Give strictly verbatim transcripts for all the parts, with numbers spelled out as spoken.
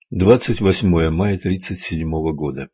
двадцать восьмое мая тридцать седьмого года.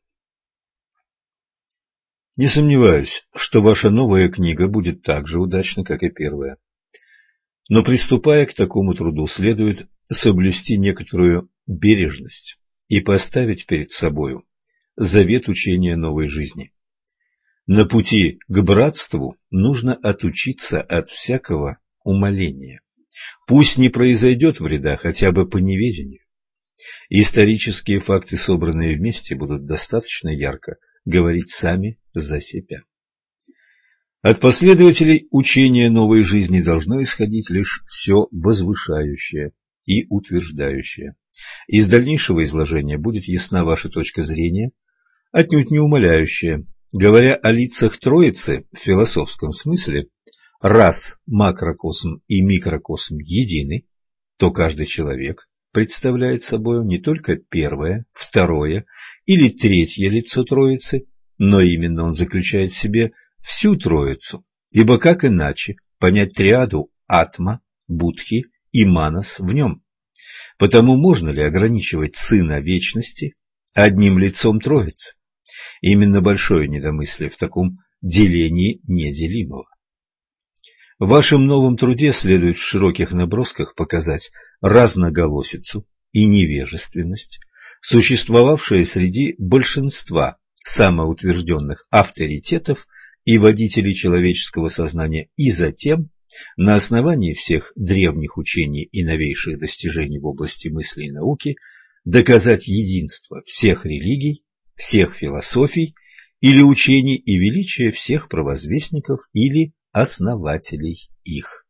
Не сомневаюсь, что ваша новая книга будет так же удачна, как и первая. Но приступая к такому труду, следует соблюсти некоторую бережность и поставить перед собою завет учения новой жизни. На пути к братству нужно отучиться от всякого умаления. Пусть не произойдет вреда хотя бы по неведению. Исторические факты, собранные вместе, будут достаточно ярко говорить сами за себя. От последователей учения новой жизни должно исходить лишь все возвышающее и утверждающее. Из дальнейшего изложения будет ясна ваша точка зрения, отнюдь не умаляющая. Говоря о лицах Троицы в философском смысле, раз макрокосм и микрокосм едины, то каждый человек представляет собой не только первое, второе или третье лицо Троицы, но именно он заключает в себе всю Троицу, ибо как иначе понять триаду Атма, Будхи и Манас в нем? Потому можно ли ограничивать Сына Вечности одним лицом Троицы? Именно большое недомыслие в таком делении неделимого. В вашем новом труде следует в широких набросках показать разноголосицу и невежественность, существовавшие среди большинства самоутвержденных авторитетов и водителей человеческого сознания, и затем, на основании всех древних учений и новейших достижений в области мысли и науки, доказать единство всех религий, всех философий или учений и величие всех провозвестников или основателей их.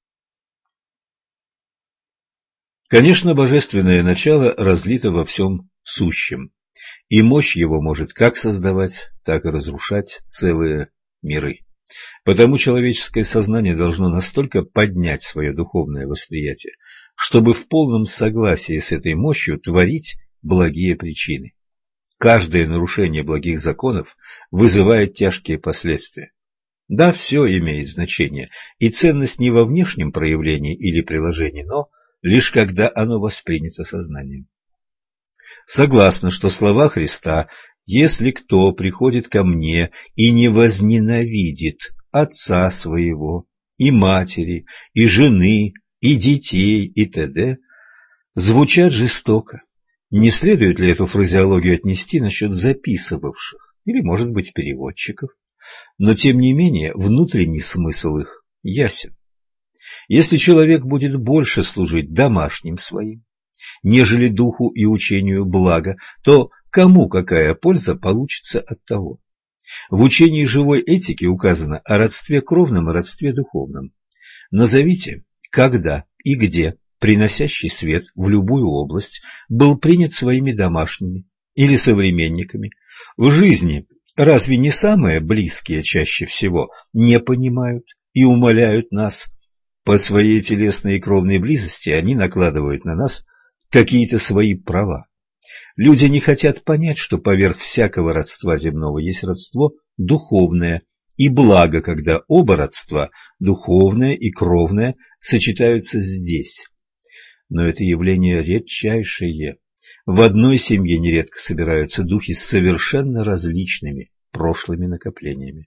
Конечно, божественное начало разлито во всем сущем, и мощь его может как создавать, так и разрушать целые миры. Потому человеческое сознание должно настолько поднять свое духовное восприятие, чтобы в полном согласии с этой мощью творить благие причины. Каждое нарушение благих законов вызывает тяжкие последствия. Да, все имеет значение, и ценность не во внешнем проявлении или приложении, но лишь когда оно воспринято сознанием. Согласно, что слова Христа «Если кто приходит ко мне и не возненавидит отца своего, и матери, и жены, и детей, и т.д.», звучат жестоко. Не следует ли эту фразеологию отнести насчет записывавших, или, может быть, переводчиков? Но, тем не менее, внутренний смысл их ясен. Если человек будет больше служить домашним своим, нежели духу и учению блага, то кому какая польза получится от того? В учении живой этики указано о родстве кровном и родстве духовном. Назовите, когда и где приносящий свет в любую область был принят своими домашними или современниками. В жизни разве не самые близкие чаще всего не понимают и умаляют нас? По своей телесной и кровной близости они накладывают на нас какие-то свои права. Люди не хотят понять, что поверх всякого родства земного есть родство духовное, и благо, когда оба родства, духовное и кровное, сочетаются здесь. Но это явление редчайшее. В одной семье нередко собираются духи с совершенно различными прошлыми накоплениями.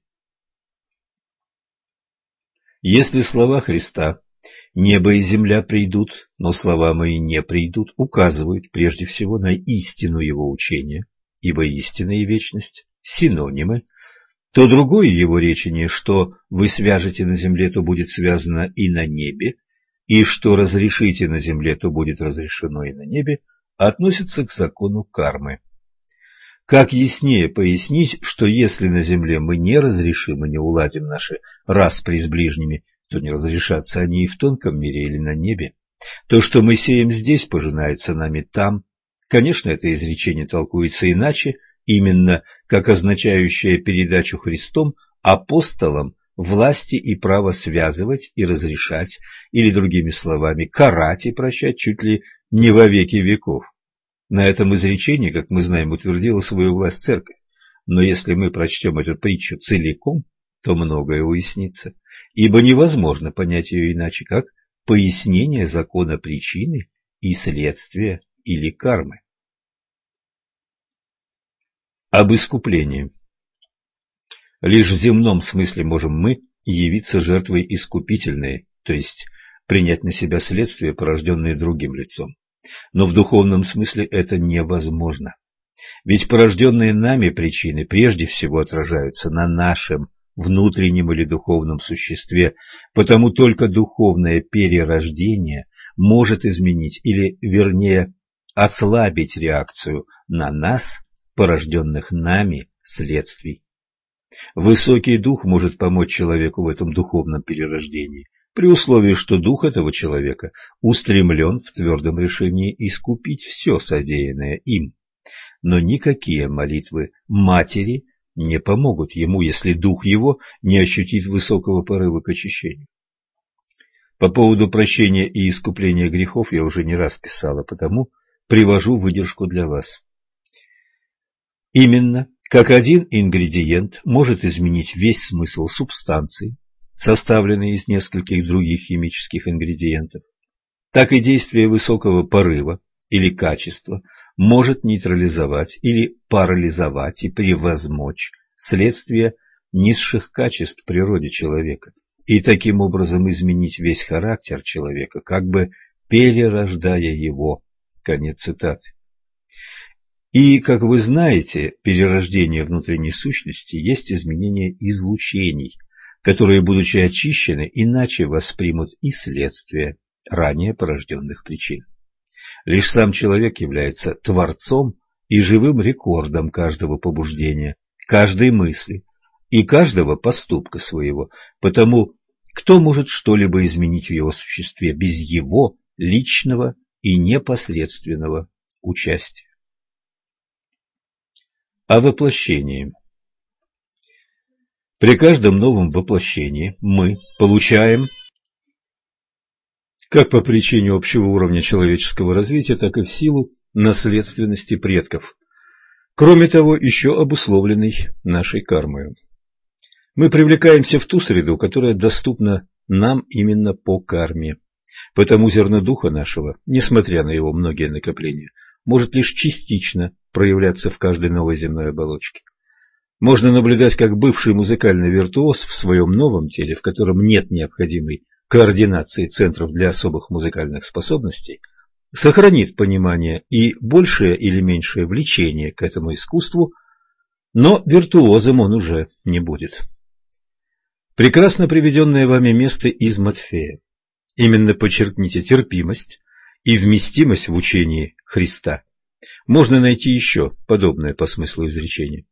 Если слова Христа «небо и земля придут, но слова мои не придут» указывают прежде всего на истину его учения, ибо истина и вечность – синонимы, то другое его речение, что вы свяжете на земле, то будет связано и на небе, и что разрешите на земле, то будет разрешено и на небе, относится к закону кармы. Как яснее пояснить, что если на земле мы не разрешим и не уладим наши распри с ближними, то не разрешатся они и в тонком мире или на небе. То, что мы сеем здесь, пожинается нами там. Конечно, это изречение толкуется иначе, именно как означающее передачу Христом апостолам власти и право связывать и разрешать, или, другими словами, карать и прощать чуть ли не во веки веков. На этом изречении, как мы знаем, утвердила свою власть Церковь, но если мы прочтем эту притчу целиком, то многое уяснится, ибо невозможно понять ее иначе, как пояснение закона причины и следствия или кармы. Об искуплении. Лишь в земном смысле можем мы явиться жертвой искупительной, то есть принять на себя следствия, порожденные другим лицом. Но в духовном смысле это невозможно. Ведь порожденные нами причины прежде всего отражаются на нашем внутреннем или духовном существе, потому только духовное перерождение может изменить или, вернее, ослабить реакцию на нас, порожденных нами следствий. Высокий дух может помочь человеку в этом духовном перерождении, при условии, что дух этого человека устремлен в твердом решении искупить все содеянное им. Но никакие молитвы матери не помогут ему, если дух его не ощутит высокого порыва к очищению. По поводу прощения и искупления грехов я уже не раз писала, потому привожу выдержку для вас. Именно как один ингредиент может изменить весь смысл субстанции, составленной из нескольких других химических ингредиентов, так и действие высокого порыва или качества может нейтрализовать или парализовать и превозмочь следствие низших качеств в природе человека и таким образом изменить весь характер человека, как бы перерождая его. Конец цитаты. И, как вы знаете, перерождение внутренней сущности есть изменение излучений, которые, будучи очищены, иначе воспримут и следствие ранее порожденных причин. Лишь сам человек является творцом и живым рекордом каждого побуждения, каждой мысли и каждого поступка своего, потому кто может что-либо изменить в его существе без его личного и непосредственного участия? О воплощении. При каждом новом воплощении мы получаем, как по причине общего уровня человеческого развития, так и в силу наследственности предков, кроме того, еще обусловленной нашей кармой. Мы привлекаемся в ту среду, которая доступна нам именно по карме. Потому зерно духа нашего, несмотря на его многие накопления, может лишь частично проявляться в каждой новой земной оболочке. Можно наблюдать, как бывший музыкальный виртуоз в своем новом теле, в котором нет необходимой координации центров для особых музыкальных способностей, сохранит понимание и большее или меньшее влечение к этому искусству, но виртуозом он уже не будет. Прекрасно приведенное вами место из Матфея. Именно подчеркните терпимость и вместимость в учении Христа. Можно найти еще подобное по смыслу изречение.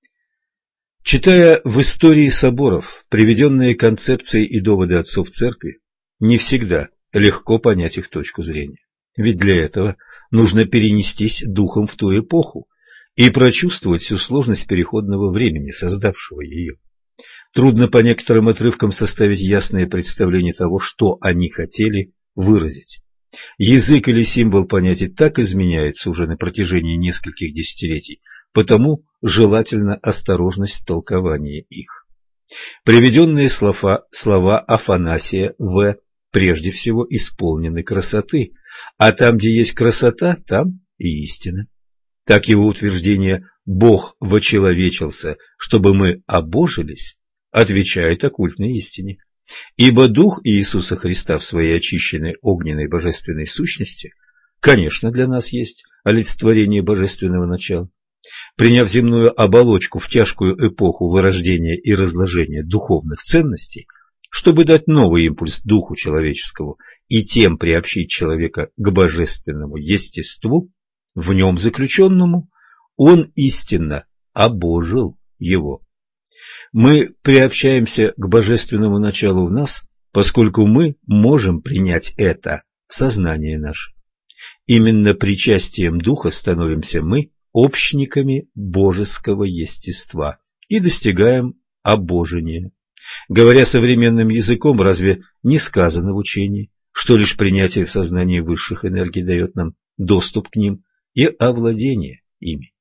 Читая в истории соборов приведенные концепции и доводы отцов церкви, не всегда легко понять их точку зрения. Ведь для этого нужно перенестись духом в ту эпоху и прочувствовать всю сложность переходного времени, создавшего ее. Трудно по некоторым отрывкам составить ясное представление того, что они хотели выразить. Язык или символ понятий так изменяется уже на протяжении нескольких десятилетий, потому желательно осторожность в толковании их. Приведенные слова, слова Афанасия В. прежде всего исполнены красоты, а там, где есть красота, там и истина. Так его утверждение «Бог вочеловечился, чтобы мы обожились» отвечает оккультной истине. Ибо Дух Иисуса Христа в своей очищенной огненной божественной сущности, конечно, для нас есть олицетворение божественного начала. Приняв земную оболочку в тяжкую эпоху вырождения и разложения духовных ценностей, чтобы дать новый импульс духу человеческому и тем приобщить человека к божественному естеству, в нем заключенному, он истинно обожил его. Мы приобщаемся к божественному началу в нас, поскольку мы можем принять это в сознание наше. Именно причастием Духа становимся мы общниками божеского естества и достигаем обожения. Говоря современным языком, разве не сказано в учении, что лишь принятие в сознании высших энергий дает нам доступ к ним и овладение ими?